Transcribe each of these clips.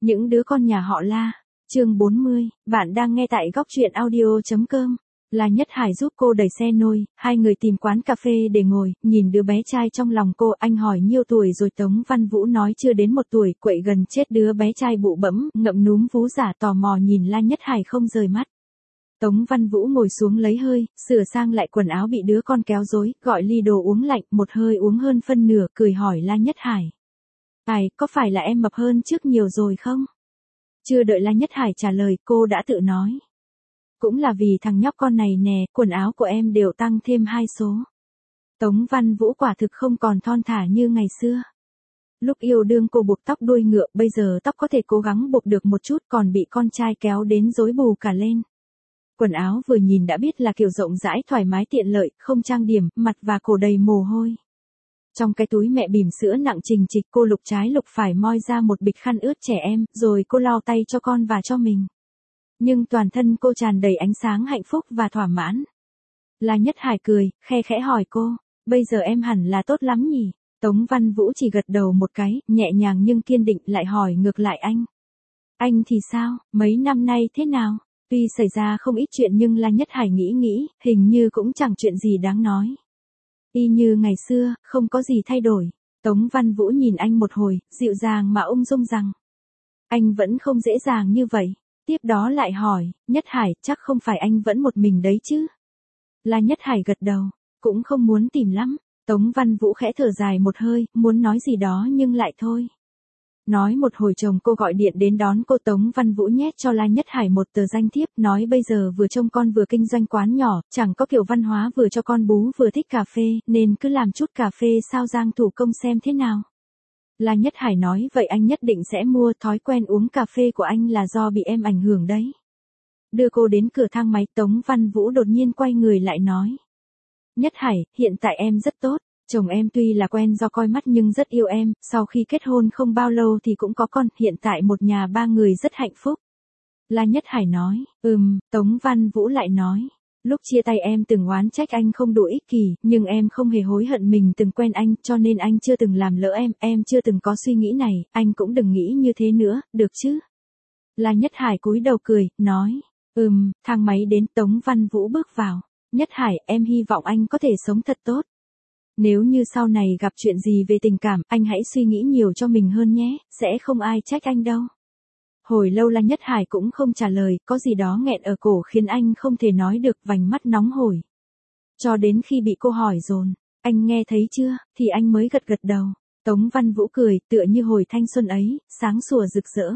Những đứa con nhà họ La. Chương 40, bạn đang nghe tại góc truyện audio.com. La Nhất Hải giúp cô đẩy xe nôi, hai người tìm quán cà phê để ngồi, nhìn đứa bé trai trong lòng cô, anh hỏi nhiêu tuổi rồi. Tống Văn Vũ nói chưa đến 1 tuổi, quậy gần chết. Đứa bé trai bụ bẫm, ngậm núm vú giả tò mò nhìn La Nhất Hải không rời mắt. Tống Văn Vũ ngồi xuống lấy hơi, sửa sang lại quần áo bị đứa con kéo rối, gọi ly đồ uống lạnh, một hơi uống hơn phân nửa, cười hỏi La Nhất Hải. Có phải là em mập hơn trước nhiều rồi không? Chưa đợi La Nhất Hải trả lời, cô đã tự nói. Cũng là vì thằng nhóc con này nè, quần áo của em đều tăng thêm 2 số. Tống Văn Vũ quả thực không còn thon thả như ngày xưa. Lúc yêu đương cô buộc tóc đuôi ngựa, bây giờ tóc có thể cố gắng buộc được một chút, còn bị con trai kéo đến rối bù cả lên. Quần áo vừa nhìn đã biết là kiểu rộng rãi thoải mái tiện lợi, không trang điểm, mặt và cổ đầy mồ hôi. Trong cái túi mẹ bỉm sữa nặng trình trịch, cô lục trái lục phải moi ra một bịch khăn ướt trẻ em, rồi cô lau tay cho con và cho mình. Nhưng toàn thân cô tràn đầy ánh sáng hạnh phúc và thỏa mãn. La Nhất Hải cười, khe khẽ hỏi cô, bây giờ em hẳn là tốt lắm nhỉ? Tống Văn Vũ chỉ gật đầu một cái, nhẹ nhàng nhưng kiên định, lại hỏi ngược lại anh. Anh thì sao, mấy năm nay thế nào? Tuy xảy ra không ít chuyện nhưng La Nhất Hải nghĩ, hình như cũng chẳng chuyện gì đáng nói. Y như ngày xưa, không có gì thay đổi. Tống Văn Vũ nhìn anh một hồi, dịu dàng mà ung dung rằng. Anh vẫn không dễ dàng như vậy. Tiếp đó lại hỏi, Nhất Hải, chắc không phải anh vẫn một mình đấy chứ? La Nhất Hải gật đầu, cũng không muốn tìm lắm. Tống Văn Vũ khẽ thở dài một hơi, muốn nói gì đó nhưng lại thôi. Nói một hồi chồng cô gọi điện đến đón cô. Tống Văn Vũ nhét cho La Nhất Hải một tờ danh thiếp, nói bây giờ vừa trông con vừa kinh doanh quán nhỏ, chẳng có kiểu văn hóa, vừa cho con bú vừa thích cà phê, nên cứ làm chút cà phê sao Giang thủ công xem thế nào. La Nhất Hải nói, vậy anh nhất định sẽ mua, thói quen uống cà phê của anh là do bị em ảnh hưởng đấy. Đưa cô đến cửa thang máy, Tống Văn Vũ đột nhiên quay người lại nói. Nhất Hải, hiện tại em rất tốt. Chồng em tuy là quen do coi mắt nhưng rất yêu em, sau khi kết hôn không bao lâu thì cũng có con, hiện tại một nhà 3 người rất hạnh phúc. La Nhất Hải nói, Tống Văn Vũ lại nói, lúc chia tay em từng oán trách anh không đủ ích kỷ, nhưng em không hề hối hận mình từng quen anh, cho nên anh chưa từng làm lỡ em chưa từng có suy nghĩ này, anh cũng đừng nghĩ như thế nữa, được chứ? La Nhất Hải cúi đầu cười, nói, thang máy đến. Tống Văn Vũ bước vào. Nhất Hải, em hy vọng anh có thể sống thật tốt. Nếu như sau này gặp chuyện gì về tình cảm, anh hãy suy nghĩ nhiều cho mình hơn nhé, sẽ không ai trách anh đâu. Hồi lâu La Nhất Hải cũng không trả lời, có gì đó nghẹn ở cổ khiến anh không thể nói được, vành mắt nóng hổi. Cho đến khi bị cô hỏi dồn, anh nghe thấy chưa, thì anh mới gật đầu. Tống Văn Vũ cười, tựa như hồi thanh xuân ấy, sáng sủa rực rỡ.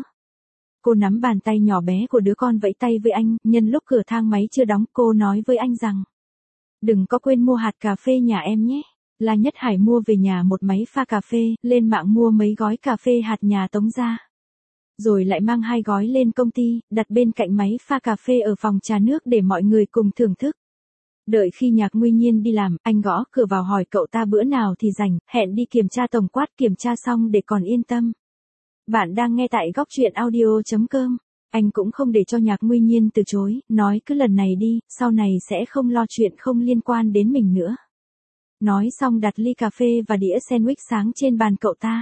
Cô nắm bàn tay nhỏ bé của đứa con vẫy tay với anh, nhân lúc cửa thang máy chưa đóng, cô nói với anh rằng. Đừng có quên mua hạt cà phê nhà em nhé. La Nhất Hải mua về nhà một máy pha cà phê, lên mạng mua mấy gói cà phê hạt nhà Tống ra. Rồi lại mang 2 gói lên công ty, đặt bên cạnh máy pha cà phê ở phòng trà nước để mọi người cùng thưởng thức. Đợi khi Nhạc Nguy Nhiên đi làm, anh gõ cửa vào hỏi cậu ta bữa nào thì rảnh, hẹn đi kiểm tra tổng quát, kiểm tra xong để còn yên tâm. Bạn đang nghe tại góc truyện audio.com. Anh cũng không để cho Nhạc Nguy Nhiên từ chối, nói cứ lần này đi, sau này sẽ không lo chuyện không liên quan đến mình nữa. Nói xong đặt ly cà phê và đĩa sandwich sáng trên bàn cậu ta.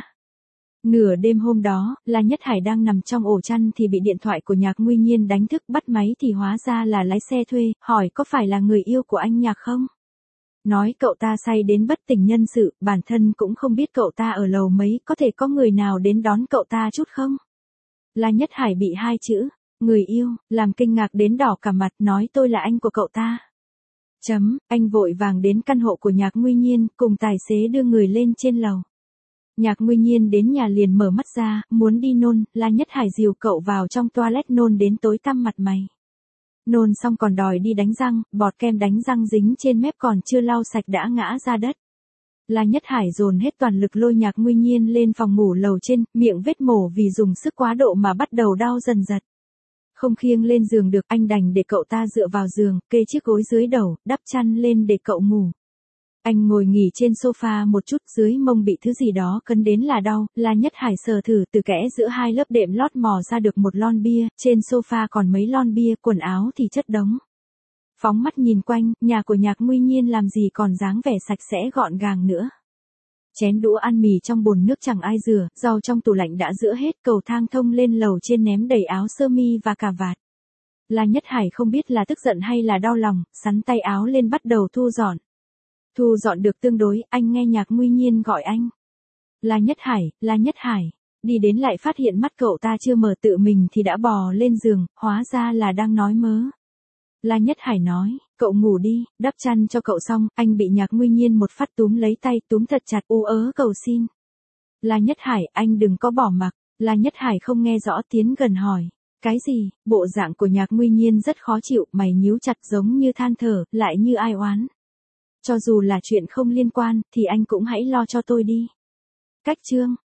Nửa đêm hôm đó, La Nhất Hải đang nằm trong ổ chăn thì bị điện thoại của Nhạc Nguy Nhiên đánh thức, bắt máy thì hóa ra là lái xe thuê, hỏi có phải là người yêu của anh Nhạc không? Nói cậu ta say đến bất tỉnh nhân sự, bản thân cũng không biết cậu ta ở lầu mấy, có thể có người nào đến đón cậu ta chút không? La Nhất Hải bị 2 chữ, người yêu, làm kinh ngạc đến đỏ cả mặt, nói tôi là anh của cậu ta. Anh vội vàng đến căn hộ của Nhạc Nguy Nhiên, cùng tài xế đưa người lên trên lầu. Nhạc Nguy Nhiên đến nhà liền mở mắt ra, muốn đi nôn, La Nhất Hải dìu cậu vào trong toilet nôn đến tối tăm mặt mày. Nôn xong còn đòi đi đánh răng, bọt kem đánh răng dính trên mép còn chưa lau sạch đã ngã ra đất. La Nhất Hải dồn hết toàn lực lôi Nhạc Nguy Nhiên lên phòng ngủ lầu trên, miệng vết mổ vì dùng sức quá độ mà bắt đầu đau dần dật. Không khiêng lên giường được, anh đành để cậu ta dựa vào giường, kê chiếc gối dưới đầu, đắp chăn lên để cậu ngủ. Anh ngồi nghỉ trên sofa một chút, dưới mông bị thứ gì đó cấn đến là đau, La Nhất Hải sờ thử, từ kẽ giữa 2 lớp đệm lót mò ra được một lon bia, trên sofa còn mấy lon bia, quần áo thì chất đống. Phóng mắt nhìn quanh, nhà của Nhạc Nguy Nhiên làm gì còn dáng vẻ sạch sẽ gọn gàng nữa. Chén đũa ăn mì trong bồn nước chẳng ai rửa, rau trong tủ lạnh đã rửa hết, cầu thang thông lên lầu trên ném đầy áo sơ mi và cà vạt. La Nhất Hải không biết là tức giận hay là đau lòng, sắn tay áo lên bắt đầu thu dọn. Thu dọn được tương đối, anh nghe Nhạc Nguy Nhiên gọi anh. La Nhất Hải, đi đến lại phát hiện mắt cậu ta chưa mở, tự mình thì đã bò lên giường, hóa ra là đang nói mớ. La Nhất Hải nói, cậu ngủ đi, đắp chăn cho cậu xong, anh bị Nhạc Nguy Nhiên một phát túm lấy tay, túm thật chặt, ú ớ cầu xin. La Nhất Hải, anh đừng có bỏ mặc. La Nhất Hải không nghe rõ, tiến gần hỏi. Cái gì? Bộ dạng của Nhạc Nguy Nhiên rất khó chịu, mày nhíu chặt giống như than thở, lại như ai oán. Cho dù là chuyện không liên quan, thì anh cũng hãy lo cho tôi đi. Cách chương